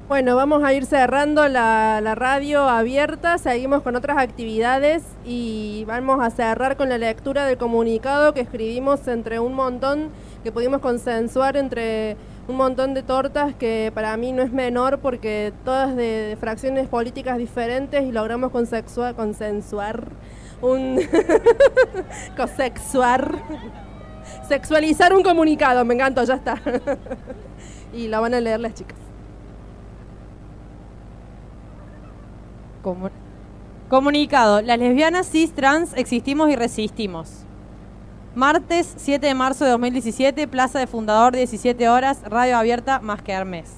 Bueno, vamos a ir cerrando la radio abierta, seguimos con otras actividades y vamos a cerrar con la lectura del comunicado que escribimos entre un montón, que pudimos consensuar entre un montón de tortas que para mí no es menor porque todas de fracciones políticas diferentes y logramos consensuar un sexualizar un comunicado, me encantó, ya está. Y lo van a leer las chicas. Comunicado. Las lesbianas cis trans existimos y resistimos. Martes 7 de marzo de 2017, Plaza de Fundador, 17 horas, radio abierta más que Hermes.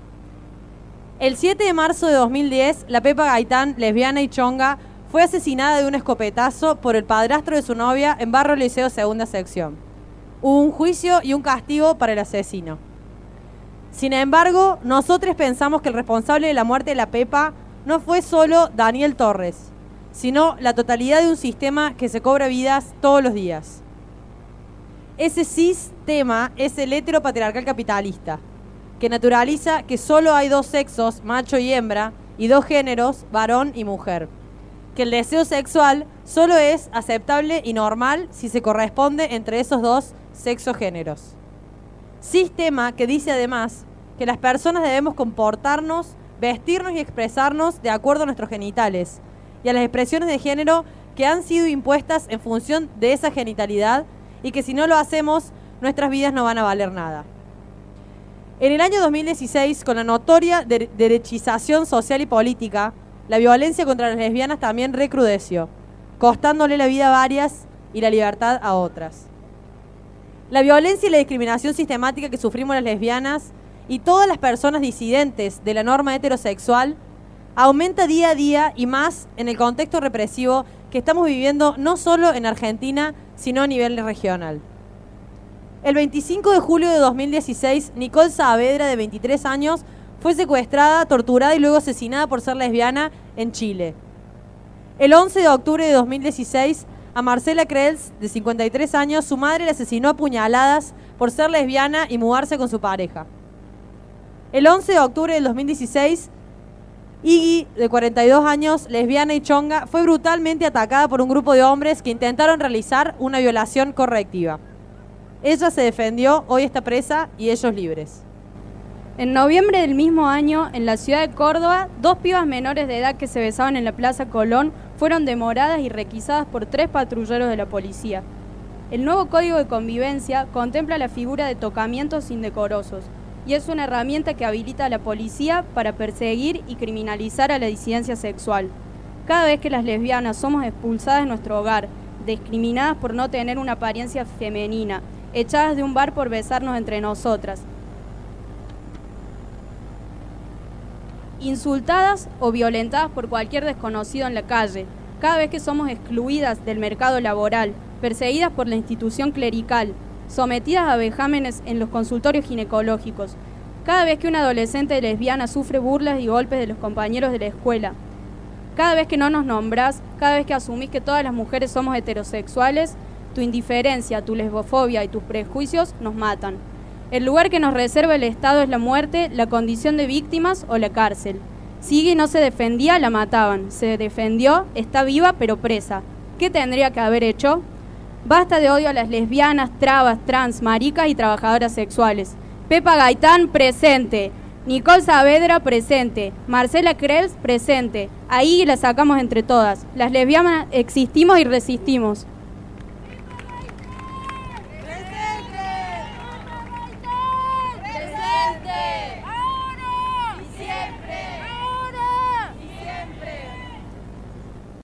El 7 de marzo de 2010, la Pepa Gaitán, lesbiana y chonga, fue asesinada de un escopetazo por el padrastro de su novia en Barrio Liceo Segunda Sección. Hubo un juicio y un castigo para el asesino. Sin embargo, nosotros pensamos que el responsable de la muerte de la Pepa no fue solo Daniel Torres, sino la totalidad de un sistema que se cobra vidas todos los días. Ese sistema es el heteropatriarcal capitalista, que naturaliza que solo hay dos sexos, macho y hembra, y dos géneros, varón y mujer. Que el deseo sexual solo es aceptable y normal si se corresponde entre esos dos sexogéneros. Sistema que dice además que las personas debemos comportarnos, vestirnos y expresarnos de acuerdo a nuestros genitales y a las expresiones de género que han sido impuestas en función de esa genitalidad y que si no lo hacemos, nuestras vidas no van a valer nada. En el año 2016, con la notoria derechización social y política, la violencia contra las lesbianas también recrudeció, costándole la vida a varias y la libertad a otras. La violencia y la discriminación sistemática que sufrimos las lesbianas y todas las personas disidentes de la norma heterosexual aumenta día a día y más en el contexto represivo que estamos viviendo no solo en Argentina, sino a nivel regional. El 25 de julio de 2016, Nicole Saavedra, de 23 años, fue secuestrada, torturada y luego asesinada por ser lesbiana en Chile. El 11 de octubre de 2016, a Marcela Krels, de 53 años, su madre la asesinó a puñaladas por ser lesbiana y mudarse con su pareja. El 11 de octubre del 2016, Iggy, de 42 años, lesbiana y chonga, fue brutalmente atacada por un grupo de hombres que intentaron realizar una violación correctiva. Ella se defendió, hoy está presa y ellos libres. En noviembre del mismo año, en la ciudad de Córdoba, dos pibas menores de edad que se besaban en la Plaza Colón fueron demoradas y requisadas por 3 patrulleros de la policía. El nuevo Código de Convivencia contempla la figura de tocamientos indecorosos y es una herramienta que habilita a la policía para perseguir y criminalizar a la disidencia sexual. Cada vez que las lesbianas somos expulsadas de nuestro hogar, discriminadas por no tener una apariencia femenina, echadas de un bar por besarnos entre nosotras, insultadas o violentadas por cualquier desconocido en la calle, cada vez que somos excluidas del mercado laboral, perseguidas por la institución clerical, sometidas a vejámenes en los consultorios ginecológicos, cada vez que una adolescente lesbiana sufre burlas y golpes de los compañeros de la escuela, cada vez que no nos nombrás, cada vez que asumís que todas las mujeres somos heterosexuales, tu indiferencia, tu lesbofobia y tus prejuicios nos matan. El lugar que nos reserva el Estado es la muerte, la condición de víctimas o la cárcel. Si Iggy no se defendía, la mataban. Se defendió, está viva pero presa. ¿Qué tendría que haber hecho? Basta de odio a las lesbianas, trabas, trans, maricas y trabajadoras sexuales. Pepa Gaitán, presente. Nicole Saavedra, presente. Marcela Krels, presente. Ahí la sacamos entre todas. Las lesbianas existimos y resistimos.